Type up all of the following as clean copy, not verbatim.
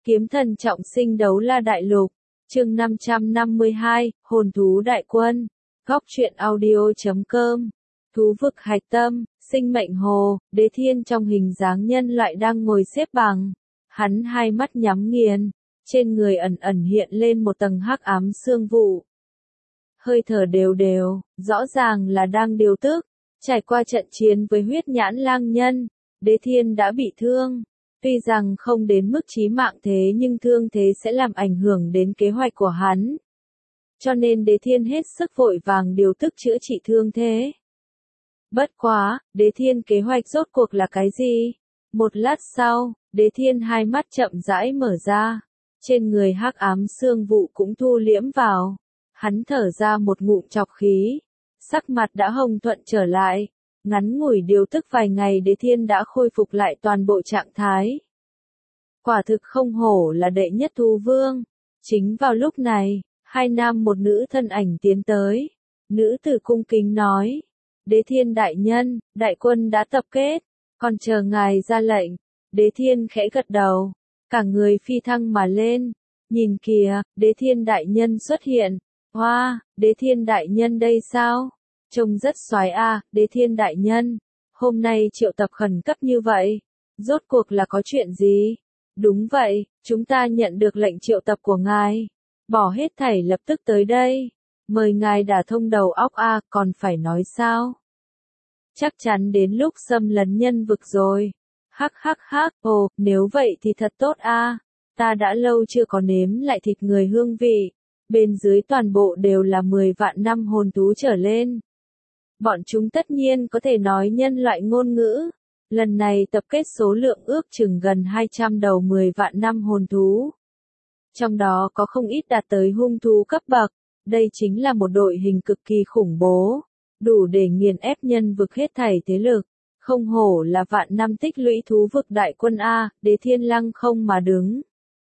Kiếm thần trọng sinh đấu la đại lục, chương 552, hồn thú đại quân, góc truyện audio.com, thú vực hạch tâm, sinh mệnh hồ, đế thiên trong hình dáng nhân loại đang ngồi xếp bằng, hắn hai mắt nhắm nghiền, trên người ẩn ẩn hiện lên một tầng hắc ám sương vụ. Hơi thở đều đều, rõ ràng là đang điều tức, trải qua trận chiến với huyết nhãn lang nhân, đế thiên đã bị thương. Tuy rằng không đến mức chí mạng thế nhưng thương thế sẽ làm ảnh hưởng đến kế hoạch của hắn. Cho nên đế thiên hết sức vội vàng điều tức chữa trị thương thế. Bất quá, đế thiên kế hoạch rốt cuộc là cái gì? Một lát sau, đế thiên hai mắt chậm rãi mở ra. Trên người hắc ám sương vụ cũng thu liễm vào. Hắn thở ra một ngụm trọc khí. Sắc mặt đã hồng thuận trở lại. Ngắn ngủi điều tức vài ngày đế thiên đã khôi phục lại toàn bộ trạng thái. Quả thực không hổ là đệ nhất thú vương. Chính vào lúc này, hai nam một nữ thân ảnh tiến tới. Nữ tử cung kính nói. Đế thiên đại nhân, đại quân đã tập kết. Còn chờ ngài ra lệnh. Đế thiên khẽ gật đầu. Cả người phi thăng mà lên. Nhìn kìa, đế thiên đại nhân xuất hiện. Hoa, đế thiên đại nhân đây sao? Trông rất xoái a, đế thiên đại nhân. Hôm nay triệu tập khẩn cấp như vậy. Rốt cuộc là có chuyện gì? Đúng vậy, chúng ta nhận được lệnh triệu tập của ngài. Bỏ hết thảy lập tức tới đây. Mời ngài đả thông đầu óc a, còn phải nói sao? Chắc chắn đến lúc xâm lấn nhân vực rồi. Hắc hắc hắc, ồ, nếu vậy thì thật tốt a. Ta đã lâu chưa có nếm lại thịt người hương vị. Bên dưới toàn bộ đều là 10 vạn năm hồn thú trở lên. Bọn chúng tất nhiên có thể nói nhân loại ngôn ngữ. Lần này tập kết số lượng ước chừng gần 200 đầu 10 vạn năm hồn thú. Trong đó có không ít đạt tới hung thú cấp bậc. Đây chính là một đội hình cực kỳ khủng bố. Đủ để nghiền ép nhân vực hết thảy thế lực. Không hổ là vạn năm tích lũy thú vực đại quân A, đế thiên lăng không mà đứng.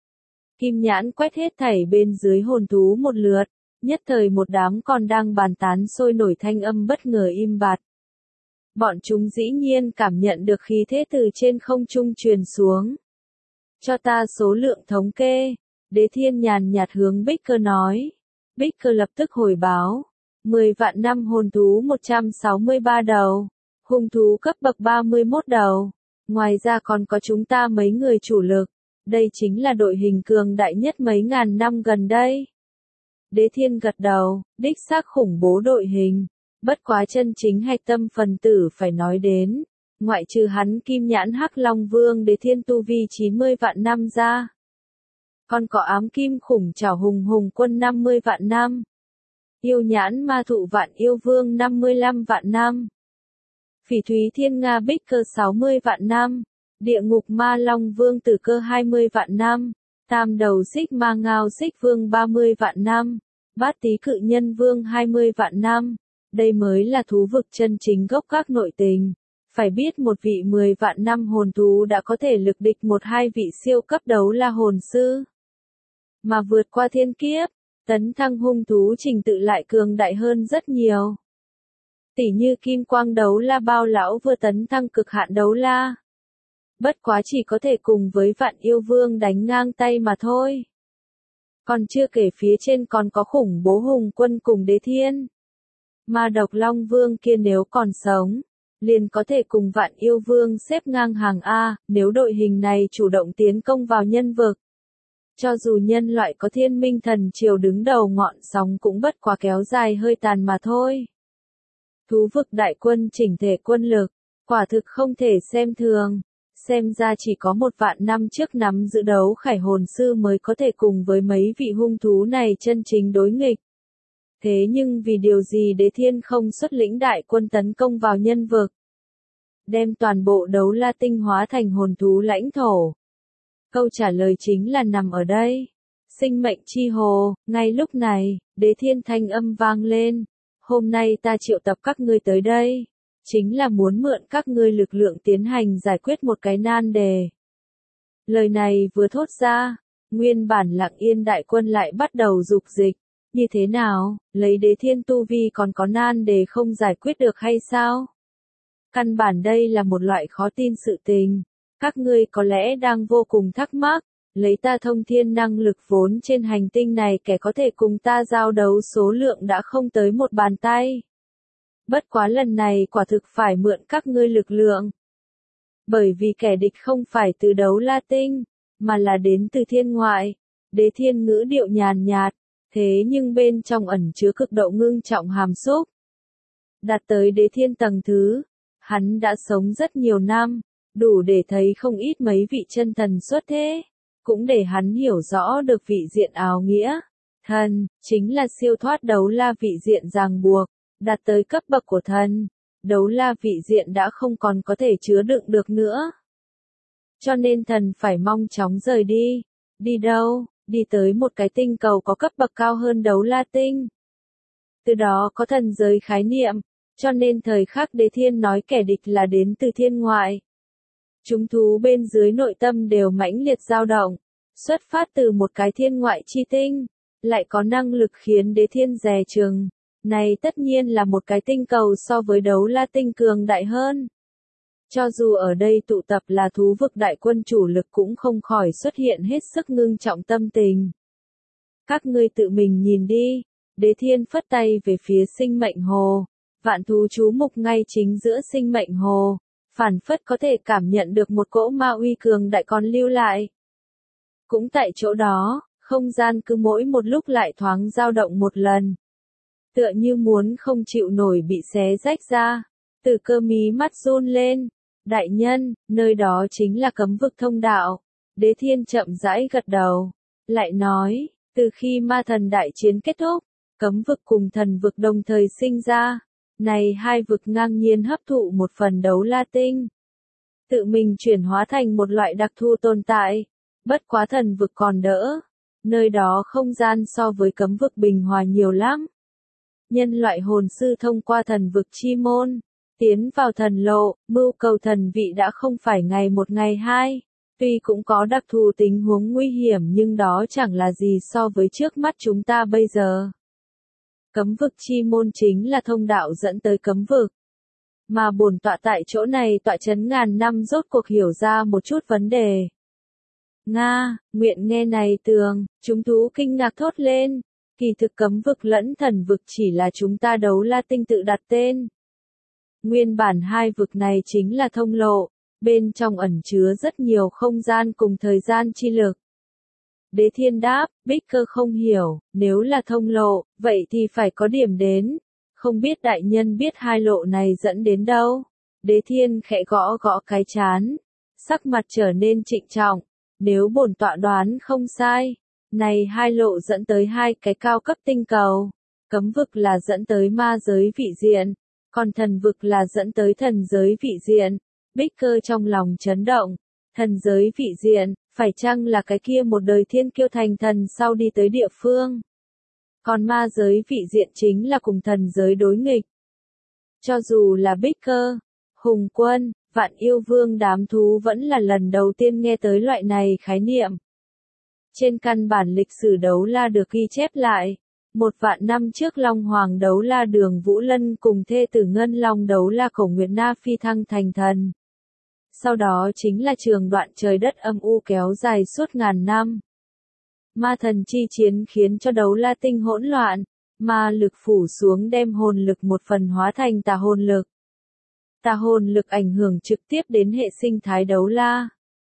Kim nhãn quét hết thảy bên dưới hồn thú một lượt. Nhất thời một đám còn đang bàn tán sôi nổi thanh âm bất ngờ im bặt. Bọn chúng dĩ nhiên cảm nhận được khí thế từ trên không trung truyền xuống. Cho ta số lượng thống kê. Đế thiên nhàn nhạt hướng Baker nói. Baker lập tức hồi báo. 10 vạn năm hồn thú 163 đầu. Hung thú cấp bậc 31 đầu. Ngoài ra còn có chúng ta mấy người chủ lực. Đây chính là đội hình cường đại nhất mấy ngàn năm gần đây. Đế thiên gật đầu, đích xác khủng bố đội hình. Bất quá chân chính hạch tâm phần tử phải nói đến. Ngoại trừ hắn kim nhãn hắc long vương đế thiên tu vi 90 vạn năm ra. Còn có ám kim khủng trảo hùng hùng quân 50 vạn năm. Yêu nhãn ma thụ vạn yêu vương 55 vạn năm. Phỉ thúy thiên nga bích cơ 60 vạn năm. Địa ngục ma long vương tử cơ 20 vạn năm. Tam đầu xích ma ngao xích vương 30 vạn năm. Bát tý cự nhân vương 20 vạn năm. Đây mới là thú vực chân chính gốc các nội tình. Phải biết một vị 10 vạn năm hồn thú đã có thể lực địch một hai vị siêu cấp đấu la hồn sư. Mà vượt qua thiên kiếp, tấn thăng hung thú trình tự lại cường đại hơn rất nhiều. Tỉ như kim quang đấu la bao lão vừa tấn thăng cực hạn đấu la. Bất quá chỉ có thể cùng với vạn yêu vương đánh ngang tay mà thôi. Còn chưa kể phía trên còn có khủng bố hùng quân cùng đế thiên. Mà độc long vương kia nếu còn sống, liền có thể cùng vạn yêu vương xếp ngang hàng A, nếu đội hình này chủ động tiến công vào nhân vực. Cho dù nhân loại có thiên minh thần triều đứng đầu ngọn sóng cũng bất quá kéo dài hơi tàn mà thôi. Thú vực đại quân chỉnh thể quân lực, quả thực không thể xem thường. Xem ra chỉ có 1 vạn năm trước nắm giữ đấu khải hồn sư mới có thể cùng với mấy vị hung thú này chân chính đối nghịch. Thế nhưng vì điều gì đế thiên không xuất lĩnh đại quân tấn công vào nhân vực? Đem toàn bộ đấu la tinh hóa thành hồn thú lãnh thổ. Câu trả lời chính là nằm ở đây. Sinh mệnh chi hồ, ngay lúc này, đế thiên thanh âm vang lên. Hôm nay ta triệu tập các ngươi tới đây. Chính là muốn mượn các ngươi lực lượng tiến hành giải quyết một cái nan đề. Lời này vừa thốt ra, nguyên bản lặng yên đại quân lại bắt đầu dục dịch. Như thế nào, lấy đế thiên tu vi còn có nan đề không giải quyết được hay sao? Căn bản đây là một loại khó tin sự tình. Các ngươi có lẽ đang vô cùng thắc mắc, lấy ta thông thiên năng lực vốn trên hành tinh này kẻ có thể cùng ta giao đấu số lượng đã không tới một bàn tay. Bất quá lần này quả thực phải mượn các ngươi lực lượng. Bởi vì kẻ địch không phải từ đấu la tinh, mà là đến từ thiên ngoại. Đế Thiên ngữ điệu nhàn nhạt, thế nhưng bên trong ẩn chứa cực độ ngưng trọng hàm xúc. Đạt tới đế thiên tầng thứ, hắn đã sống rất nhiều năm, đủ để thấy không ít mấy vị chân thần xuất thế, cũng để hắn hiểu rõ được vị diện áo nghĩa. Thần, chính là siêu thoát đấu la vị diện ràng buộc, đạt tới cấp bậc của thần, đấu la vị diện đã không còn có thể chứa đựng được nữa. Cho nên thần phải mau chóng rời đi. Đi đâu? Đi tới một cái tinh cầu có cấp bậc cao hơn đấu la tinh. Từ đó có thần giới khái niệm, cho nên thời khắc đế thiên nói kẻ địch là đến từ thiên ngoại. Chúng thú bên dưới nội tâm đều mãnh liệt dao động, xuất phát từ một cái thiên ngoại chi tinh, lại có năng lực khiến đế thiên dè chừng. Này tất nhiên là một cái tinh cầu so với đấu la tinh cường đại hơn. Cho dù ở đây tụ tập là thú vực đại quân chủ lực cũng không khỏi xuất hiện hết sức ngưng trọng tâm tình. Các ngươi tự mình nhìn đi, đế thiên phất tay về phía sinh mệnh hồ, vạn thú chú mục ngay chính giữa sinh mệnh hồ, phản phất có thể cảm nhận được một cỗ ma uy cường đại còn lưu lại. Cũng tại chỗ đó, không gian cứ mỗi một lúc lại thoáng dao động một lần. Tựa như muốn không chịu nổi bị xé rách ra, từ cơ mí mắt run lên. Đại nhân, nơi đó chính là cấm vực thông đạo. Đế thiên chậm rãi gật đầu, lại nói, từ khi ma thần đại chiến kết thúc, cấm vực cùng thần vực đồng thời sinh ra. Này hai vực ngang nhiên hấp thụ một phần đấu la tinh. Tự mình chuyển hóa thành một loại đặc thù tồn tại. Bất quá thần vực còn đỡ. Nơi đó không gian so với cấm vực bình hòa nhiều lắm. Nhân loại hồn sư thông qua thần vực chi môn, tiến vào thần lộ, mưu cầu thần vị đã không phải ngày một ngày hai. Tuy cũng có đặc thù tình huống nguy hiểm nhưng đó chẳng là gì so với trước mắt chúng ta bây giờ. Cấm vực chi môn chính là thông đạo dẫn tới cấm vực. Mà bổn tọa tại chỗ này tọa chấn ngàn năm rốt cuộc hiểu ra một chút vấn đề. Nga, nguyện nghe này tường, chúng thú kinh ngạc thốt lên. Kỳ thực cấm vực lẫn thần vực chỉ là chúng ta đấu la tinh tự đặt tên. Nguyên bản hai vực này chính là thông lộ, bên trong ẩn chứa rất nhiều không gian cùng thời gian chi lực. Đế thiên đáp, Bích Cơ không hiểu, nếu là thông lộ, vậy thì phải có điểm đến. Không biết đại nhân biết hai lộ này dẫn đến đâu? Đế thiên khẽ gõ gõ cái trán, sắc mặt trở nên trịnh trọng. Nếu bổn tọa đoán không sai, này hai lộ dẫn tới hai cái cao cấp tinh cầu. Cấm vực là dẫn tới ma giới vị diện, còn thần vực là dẫn tới thần giới vị diện. Bích Cơ trong lòng chấn động. Thần giới vị diện, phải chăng là cái kia một đời thiên kiêu thành thần sau đi tới địa phương? Còn ma giới vị diện chính là cùng thần giới đối nghịch. Cho dù là Bích Cơ, Hùng Quân, Vạn Yêu Vương đám thú vẫn là lần đầu tiên nghe tới loại này khái niệm. Trên căn bản lịch sử đấu la được ghi chép lại. 1.000 năm trước Long Hoàng đấu la Đường Vũ Lân cùng thê tử Ngân Long đấu la Cổ Nguyệt Na phi thăng thành thần. Sau đó chính là trường đoạn trời đất âm u kéo dài suốt ngàn năm. Ma thần chi chiến khiến cho đấu la tinh hỗn loạn, ma lực phủ xuống đem hồn lực một phần hóa thành tà hồn lực. Tà hồn lực ảnh hưởng trực tiếp đến hệ sinh thái đấu la.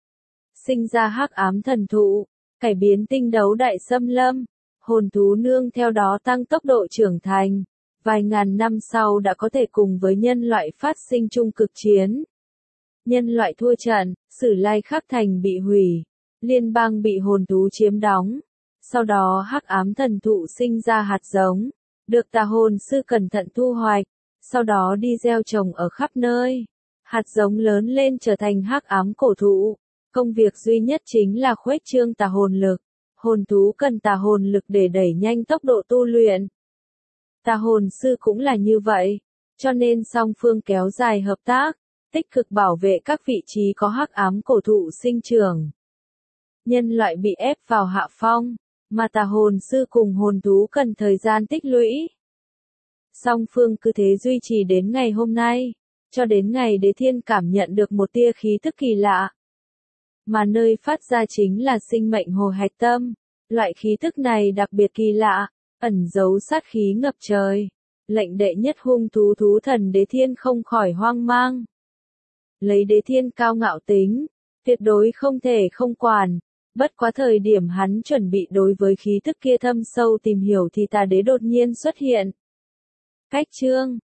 Sinh ra hắc ám thần thụ, cải biến tinh đấu đại xâm lâm, hồn thú nương theo đó tăng tốc độ trưởng thành. Vài ngàn năm sau đã có thể cùng với nhân loại phát sinh chung cực chiến. Nhân loại thua trận, Sử Lai Khắc Thành bị hủy, liên bang bị hồn thú chiếm đóng. Sau đó hắc ám thần thụ sinh ra hạt giống, được tà hồn sư cẩn thận thu hoạch, sau đó đi gieo trồng ở khắp nơi. Hạt giống lớn lên trở thành hắc ám cổ thụ. Công việc duy nhất chính là khuếch trương tà hồn lực. Hồn thú cần tà hồn lực để đẩy nhanh tốc độ tu luyện. Tà hồn sư cũng là như vậy, cho nên song phương kéo dài hợp tác, tích cực bảo vệ các vị trí có hắc ám cổ thụ sinh trưởng. Nhân loại bị ép vào hạ phong, mà tà hồn sư cùng hồn thú cần thời gian tích lũy. Song phương cứ thế duy trì đến ngày hôm nay, cho đến ngày Đế Thiên cảm nhận được một tia khí thức kỳ lạ. mà nơi phát ra chính là sinh mệnh hồ hạch tâm. Loại khí tức này đặc biệt kỳ lạ, ẩn giấu sát khí ngập trời. Lệnh đệ nhất hung thú thú thần Đế Thiên không khỏi hoang mang. Lấy Đế Thiên cao ngạo tính, tuyệt đối không thể không quản. Bất quá thời điểm hắn chuẩn bị đối với khí tức kia thâm sâu tìm hiểu thì tà đế đột nhiên xuất hiện. Cách chương